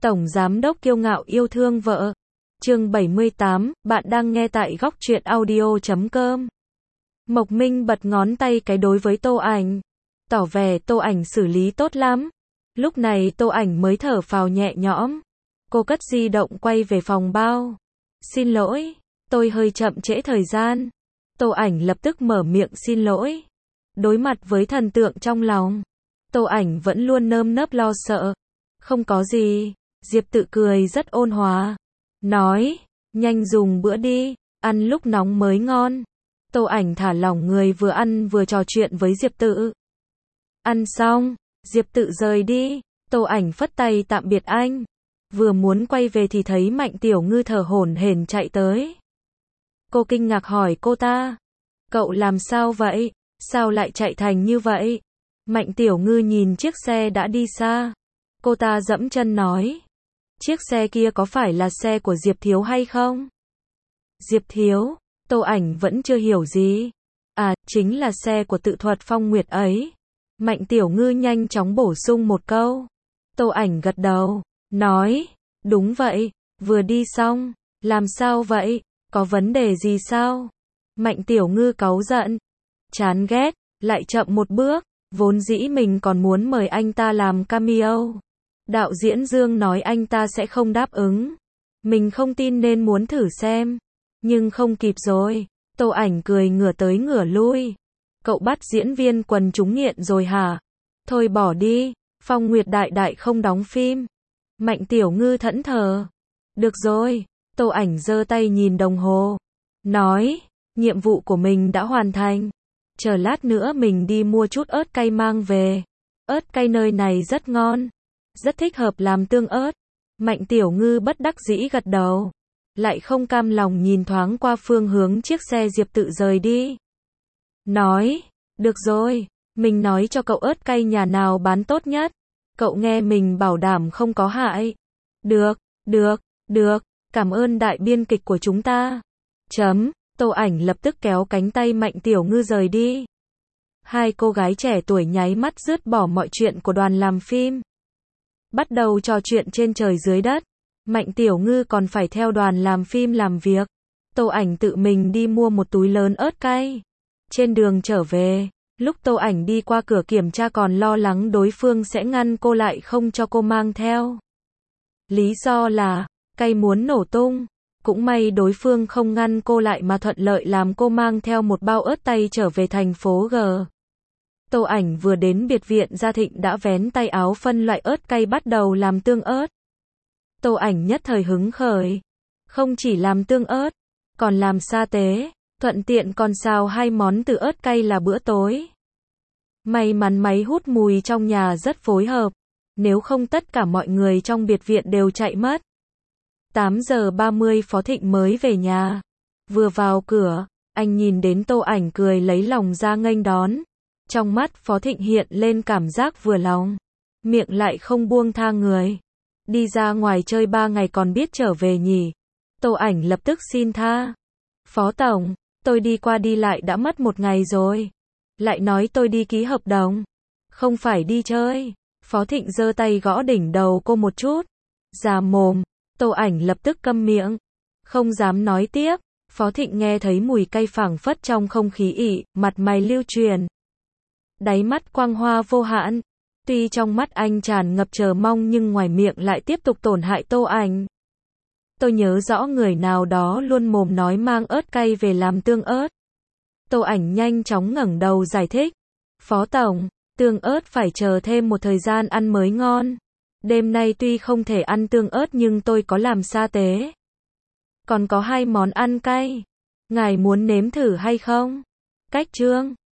Tổng giám đốc kiêu ngạo yêu thương vợ. Chương 78, bạn đang nghe tại góc truyện audio.com. Mộc Minh bật ngón tay cái đối với Tô Ảnh, tỏ vẻ Tô Ảnh xử lý tốt lắm. Lúc này Tô Ảnh mới thở phào nhẹ nhõm. Cô cất di động quay về phòng bao. Xin lỗi, tôi hơi chậm trễ thời gian. Tô Ảnh lập tức mở miệng xin lỗi. Đối mặt với thần tượng trong lòng, Tô Ảnh vẫn luôn nơm nớp lo sợ. Không có gì. Diệp Tự cười rất ôn hòa, nói, nhanh dùng bữa đi, ăn lúc nóng mới ngon. Tô Ảnh thả lỏng người vừa ăn vừa trò chuyện với Diệp Tự. Ăn xong, Diệp Tự rời đi, Tô Ảnh phất tay tạm biệt anh. Vừa muốn quay về thì thấy Mạnh Tiểu Ngư thở hổn hển chạy tới. Cô kinh ngạc hỏi cô ta, cậu làm sao vậy? Sao lại chạy thành như vậy? Mạnh Tiểu Ngư nhìn chiếc xe đã đi xa. Cô ta dẫm chân nói, chiếc xe kia có phải là xe của Diệp Thiếu hay không? Diệp Thiếu, Tô Ảnh vẫn chưa hiểu gì. À, chính là xe của Tự Thuật Phong Nguyệt ấy. Mạnh Tiểu Ngư nhanh chóng bổ sung một câu. Tô Ảnh gật đầu, nói, đúng vậy, vừa đi xong, làm sao vậy, có vấn đề gì sao? Mạnh Tiểu Ngư cáu giận, chán ghét, lại chậm một bước, vốn dĩ mình còn muốn mời anh ta làm cameo. Đạo diễn Dương nói anh ta sẽ không đáp ứng. Mình không tin nên muốn thử xem. Nhưng không kịp rồi. Tô Ảnh cười ngửa tới ngửa lui. Cậu bắt diễn viên quần chúng nghiện rồi hả? Thôi bỏ đi, Phong Nguyệt đại đại không đóng phim. Mạnh Tiểu Ngư thẫn thờ. Được rồi, Tô Ảnh giơ tay nhìn đồng hồ. Nói, nhiệm vụ của mình đã hoàn thành. Chờ lát nữa mình đi mua chút ớt cay mang về. Ớt cay nơi này rất ngon. Rất thích hợp làm tương ớt. Mạnh Tiểu Ngư bất đắc dĩ gật đầu. Lại không cam lòng nhìn thoáng qua phương hướng chiếc xe Diệp Tự rời đi. Nói, được rồi, mình nói cho cậu ớt cay nhà nào bán tốt nhất. Cậu nghe mình bảo đảm không có hại. Được, cảm ơn đại biên kịch của chúng ta. Tô Ảnh lập tức kéo cánh tay Mạnh Tiểu Ngư rời đi. Hai cô gái trẻ tuổi nháy mắt dứt bỏ mọi chuyện của đoàn làm phim. Bắt đầu trò chuyện trên trời dưới đất. Mạnh Tiểu Ngư còn phải theo đoàn làm phim làm việc. Tô Ảnh tự mình đi mua một túi lớn ớt cay. Trên đường trở về, lúc Tô Ảnh đi qua cửa kiểm tra còn lo lắng đối phương sẽ ngăn cô lại không cho cô mang theo. Lý do là, cay muốn nổ tung. Cũng may đối phương không ngăn cô lại mà thuận lợi làm cô mang theo một bao ớt tây trở về thành phố G. Tô Ảnh vừa đến biệt viện Gia Thịnh đã vén tay áo phân loại ớt cay bắt đầu làm tương ớt. Tô Ảnh nhất thời hứng khởi. Không chỉ làm tương ớt, còn làm sa tế, thuận tiện còn xào hai món từ ớt cay là bữa tối. May mắn máy hút mùi trong nhà rất phối hợp, nếu không tất cả mọi người trong biệt viện đều chạy mất. 8 giờ 30 Phó Thịnh mới về nhà. Vừa vào cửa, anh nhìn đến Tô Ảnh cười lấy lòng ra nghênh đón. Trong mắt Phó Thịnh hiện lên cảm giác vừa lòng, miệng lại không buông tha người. Đi ra ngoài chơi 3 ngày còn biết trở về nhỉ? Tô Ảnh lập tức xin tha. Phó Tổng, tôi đi qua đi lại đã mất 1 ngày rồi. Lại nói tôi đi ký hợp đồng. Không phải đi chơi. Phó Thịnh giơ tay gõ đỉnh đầu cô một chút. Già mồm. Tô Ảnh lập tức câm miệng. Không dám nói tiếp. Phó Thịnh nghe thấy mùi cay phảng phất trong không khí ị, mặt mày lưu truyền. Đáy mắt quang hoa vô hạn. Tuy trong mắt anh tràn ngập chờ mong nhưng ngoài miệng lại tiếp tục tổn hại Tô Ảnh. Tôi nhớ rõ người nào đó luôn mồm nói mang ớt cay về làm tương ớt. Tô Ảnh nhanh chóng ngẩng đầu giải thích. Phó Tổng, tương ớt phải chờ thêm một thời gian ăn mới ngon. Đêm nay tuy không thể ăn tương ớt nhưng tôi có làm sa tế. Còn có 2 món ăn cay. Ngài muốn nếm thử hay không? Cách chương